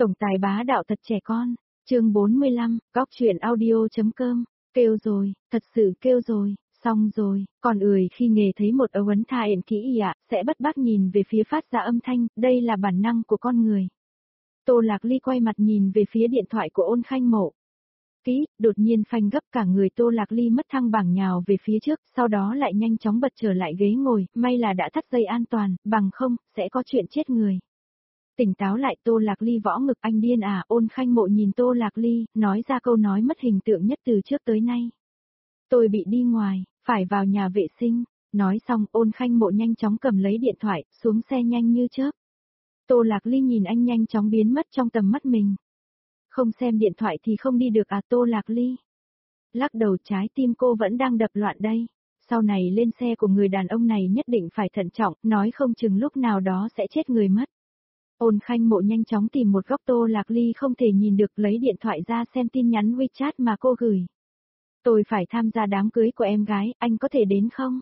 Tổng tài bá đạo thật trẻ con. Chương 45, góc truyện audio.com. Kêu rồi, thật sự kêu rồi, xong rồi, còn khi nghề thấy một ấu ấn tha ện kỹ sẽ bất bát nhìn về phía phát ra âm thanh, đây là bản năng của con người. Tô Lạc Ly quay mặt nhìn về phía điện thoại của Ôn Khanh Mộ. Kỹ, đột nhiên phanh gấp cả người Tô Lạc Ly mất thăng bằng nhào về phía trước, sau đó lại nhanh chóng bật trở lại ghế ngồi, may là đã thắt dây an toàn, bằng không, sẽ có chuyện chết người. Tỉnh táo lại Tô Lạc Ly võ ngực anh điên à, Ôn Khanh Mộ nhìn Tô Lạc Ly, nói ra câu nói mất hình tượng nhất từ trước tới nay. Tôi bị đi ngoài, phải vào nhà vệ sinh, nói xong Ôn Khanh Mộ nhanh chóng cầm lấy điện thoại, xuống xe nhanh như chớp. Tô Lạc Ly nhìn anh nhanh chóng biến mất trong tầm mắt mình. Không xem điện thoại thì không đi được à Tô Lạc Ly. Lắc đầu trái tim cô vẫn đang đập loạn đây. Sau này lên xe của người đàn ông này nhất định phải thận trọng, nói không chừng lúc nào đó sẽ chết người mất. Ôn Khanh Mộ nhanh chóng tìm một góc Tô Lạc Ly không thể nhìn được lấy điện thoại ra xem tin nhắn WeChat mà cô gửi. Tôi phải tham gia đám cưới của em gái, anh có thể đến không?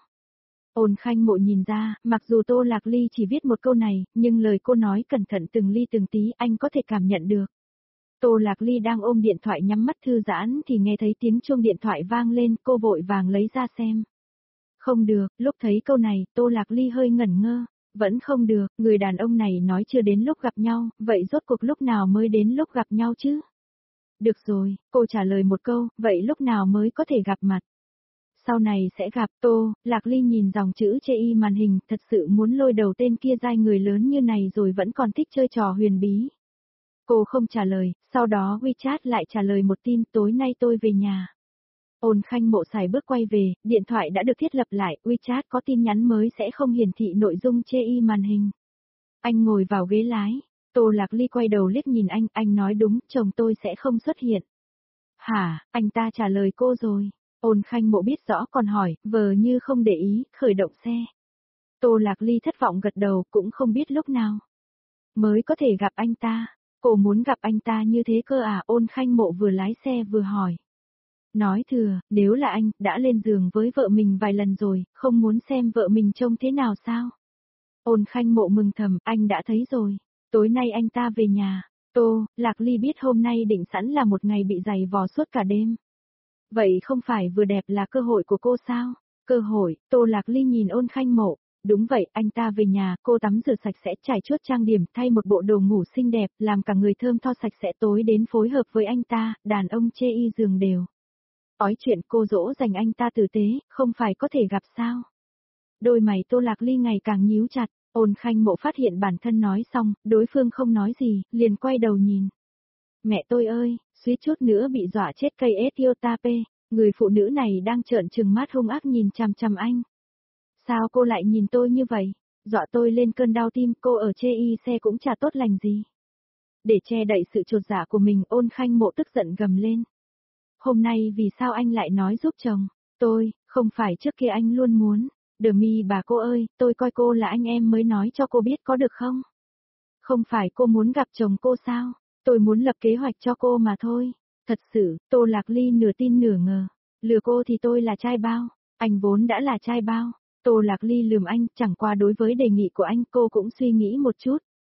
Ôn Khanh Mộ nhìn ra, mặc dù Tô Lạc Ly chỉ viết một câu này, nhưng lời cô nói cẩn thận từng ly từng tí anh có thể cảm nhận được. Tô Lạc Ly đang ôm điện thoại nhắm mắt thư giãn thì nghe thấy tiếng chuông điện thoại vang lên, cô vội vàng lấy ra xem. Không được, lúc thấy câu này, Tô Lạc Ly hơi ngẩn ngơ. Vẫn không được, người đàn ông này nói chưa đến lúc gặp nhau, vậy rốt cuộc lúc nào mới đến lúc gặp nhau chứ? Được rồi, cô trả lời một câu, vậy lúc nào mới có thể gặp mặt? Sau này sẽ gặp. Tô Lạc Ly nhìn dòng chữ chê y màn hình, thật sự muốn lôi đầu tên kia dai người lớn như này rồi vẫn còn thích chơi trò huyền bí. Cô không trả lời, sau đó WeChat lại trả lời một tin, tối nay tôi về nhà. Ôn Khanh Mộ xài bước quay về, điện thoại đã được thiết lập lại, WeChat có tin nhắn mới sẽ không hiển thị nội dung chê y màn hình. Anh ngồi vào ghế lái, Tô Lạc Ly quay đầu liếc nhìn anh nói đúng, chồng tôi sẽ không xuất hiện. Hả, anh ta trả lời cô rồi. Ôn Khanh Mộ biết rõ còn hỏi, vờ như không để ý, khởi động xe. Tô Lạc Ly thất vọng gật đầu, cũng không biết lúc nào mới có thể gặp anh ta. Cô muốn gặp anh ta như thế cơ à? Ôn Khanh Mộ vừa lái xe vừa hỏi. Nói thừa, nếu là anh, đã lên giường với vợ mình vài lần rồi, không muốn xem vợ mình trông thế nào sao? Ôn Khanh Mộ mừng thầm, anh đã thấy rồi. Tối nay anh ta về nhà. Tô Lạc Ly biết hôm nay định sẵn là một ngày bị giày vò suốt cả đêm. Vậy không phải vừa đẹp là cơ hội của cô sao? Cơ hội, Tô Lạc Ly nhìn Ôn Khanh Mộ. Đúng vậy, anh ta về nhà, cô tắm rửa sạch sẽ, trải chuốt trang điểm, thay một bộ đồ ngủ xinh đẹp, làm cả người thơm tho sạch sẽ, tối đến phối hợp với anh ta, đàn ông chê y giường đều. Ói chuyện cô dỗ dành anh ta tử tế, không phải có thể gặp sao? Đôi mày Tô Lạc Ly ngày càng nhíu chặt, Ôn Khanh Mộ phát hiện bản thân nói xong, đối phương không nói gì, liền quay đầu nhìn. Mẹ tôi ơi, suýt chút nữa bị dọa chết cây Etiotape, người phụ nữ này đang trợn trừng mắt hung ác nhìn chằm chằm anh. Sao cô lại nhìn tôi như vậy? Dọa tôi lên cơn đau tim, cô ở chê y xe cũng chả tốt lành gì. Để che đậy sự chột dạ của mình, Ôn Khanh Mộ tức giận gầm lên. Hôm nay vì sao anh lại nói giúp chồng? Tôi, không phải trước kia anh luôn muốn. Demi bà cô ơi, tôi coi cô là anh em mới nói cho cô biết có được không? Không phải cô muốn gặp chồng cô sao? Tôi muốn lập kế hoạch cho cô mà thôi. Thật sự, Tô Lạc Ly nửa tin nửa ngờ. Lừa cô thì tôi là trai bao. Anh vốn đã là trai bao. Tô Lạc Ly lườm anh, chẳng qua đối với đề nghị của anh cô cũng suy nghĩ một chút.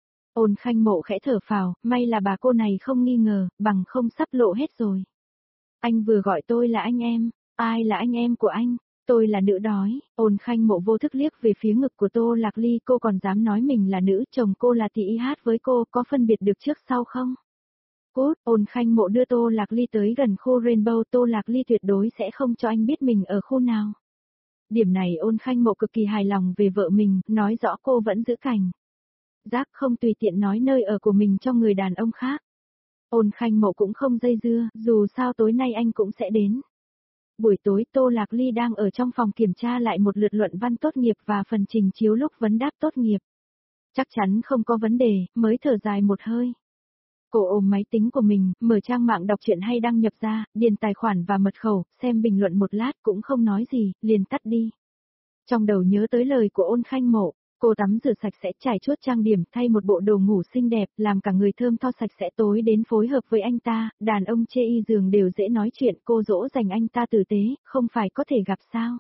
Ôn Khanh Mộ khẽ thở phào, may là bà cô này không nghi ngờ, bằng không sắp lộ hết rồi. Anh vừa gọi tôi là anh em, ai là anh em của anh? Tôi là nữ đói. Ôn Khanh Mộ vô thức liếc về phía ngực của Tô Lạc Ly, cô còn dám nói mình là nữ, chồng cô là tỷ y hát với cô, có phân biệt được trước sau không? Cút, Ôn Khanh Mộ đưa Tô Lạc Ly tới gần khu Rainbow, Tô Lạc Ly tuyệt đối sẽ không cho anh biết mình ở khu nào. Điểm này Ôn Khanh Mộ cực kỳ hài lòng về vợ mình, nói rõ cô vẫn giữ cảnh giác, không tùy tiện nói nơi ở của mình cho người đàn ông khác. Ôn Khanh Mộ cũng không dây dưa, dù sao tối nay anh cũng sẽ đến. Buổi tối Tô Lạc Ly đang ở trong phòng kiểm tra lại một lượt luận văn tốt nghiệp và phần trình chiếu lúc vấn đáp tốt nghiệp. Chắc chắn không có vấn đề, mới thở dài một hơi. Cô ôm máy tính của mình, mở trang mạng đọc truyện hay đăng nhập ra, điền tài khoản và mật khẩu, xem bình luận một lát cũng không nói gì, liền tắt đi. Trong đầu nhớ tới lời của Ôn Khanh Mộ, cô tắm rửa sạch sẽ, trải chuốt trang điểm, thay một bộ đồ ngủ xinh đẹp, làm cả người thơm tho sạch sẽ, tối đến phối hợp với anh ta, đàn ông chê y giường đều dễ nói chuyện, cô dỗ dành anh ta tử tế, không phải có thể gặp sao.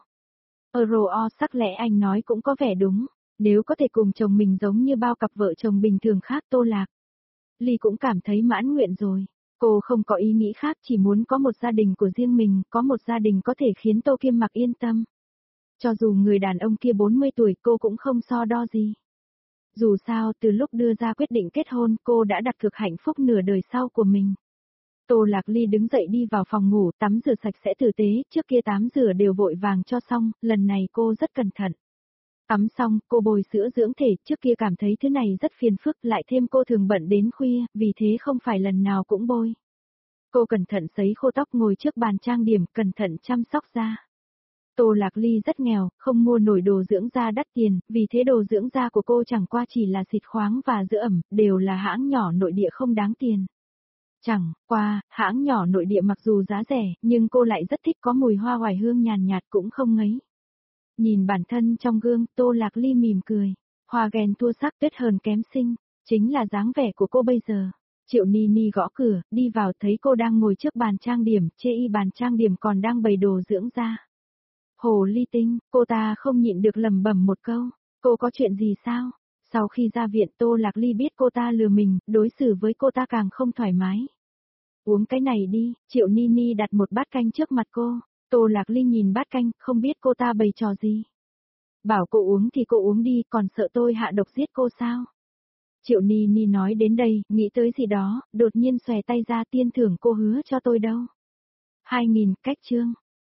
Sắc lẽ anh nói cũng có vẻ đúng, nếu có thể cùng chồng mình giống như bao cặp vợ chồng bình thường khác Tô Lạc Ly cũng cảm thấy mãn nguyện rồi. Cô không có ý nghĩ khác, chỉ muốn có một gia đình của riêng mình, có một gia đình có thể khiến Tô Kiêm Mặc yên tâm. Cho dù người đàn ông kia 40 tuổi cô cũng không so đo gì. Dù sao từ lúc đưa ra quyết định kết hôn cô đã đặt cược hạnh phúc nửa đời sau của mình. Tô Lạc Ly đứng dậy đi vào phòng ngủ tắm rửa sạch sẽ tử tế, trước kia tắm rửa đều vội vàng cho xong, lần này cô rất cẩn thận. Tắm xong, cô bồi sữa dưỡng thể, trước kia cảm thấy thứ này rất phiền phức, lại thêm cô thường bận đến khuya, vì thế không phải lần nào cũng bôi. Cô cẩn thận sấy khô tóc ngồi trước bàn trang điểm, cẩn thận chăm sóc da. Tô Lạc Ly rất nghèo, không mua nổi đồ dưỡng da đắt tiền, vì thế đồ dưỡng da của cô chẳng qua chỉ là xịt khoáng và dưỡng ẩm, đều là hãng nhỏ nội địa không đáng tiền. Chẳng qua, hãng nhỏ nội địa mặc dù giá rẻ, nhưng cô lại rất thích có mùi hoa oải hương nhàn nhạt cũng không ngấy. Nhìn bản thân trong gương, Tô Lạc Ly mỉm cười. Hoa ghen thua sắc tuyết hờn kém xinh, chính là dáng vẻ của cô bây giờ. Triệu Ni Ni gõ cửa, đi vào thấy cô đang ngồi trước bàn trang điểm, chê y bàn trang điểm còn đang bày đồ dưỡng da. Hồ ly tinh, cô ta không nhịn được lẩm bẩm một câu, cô có chuyện gì sao? Sau khi ra viện Tô Lạc Ly biết cô ta lừa mình, đối xử với cô ta càng không thoải mái. Uống cái này đi, Triệu Ni Ni đặt một bát canh trước mặt cô, Tô Lạc Ly nhìn bát canh, không biết cô ta bày trò gì. Bảo cô uống thì cô uống đi, còn sợ tôi hạ độc giết cô sao? Triệu Ni Ni nói đến đây, nghĩ tới gì đó, đột nhiên xòe tay ra, tiên thưởng cô hứa cho tôi đâu. 2000 cách chương.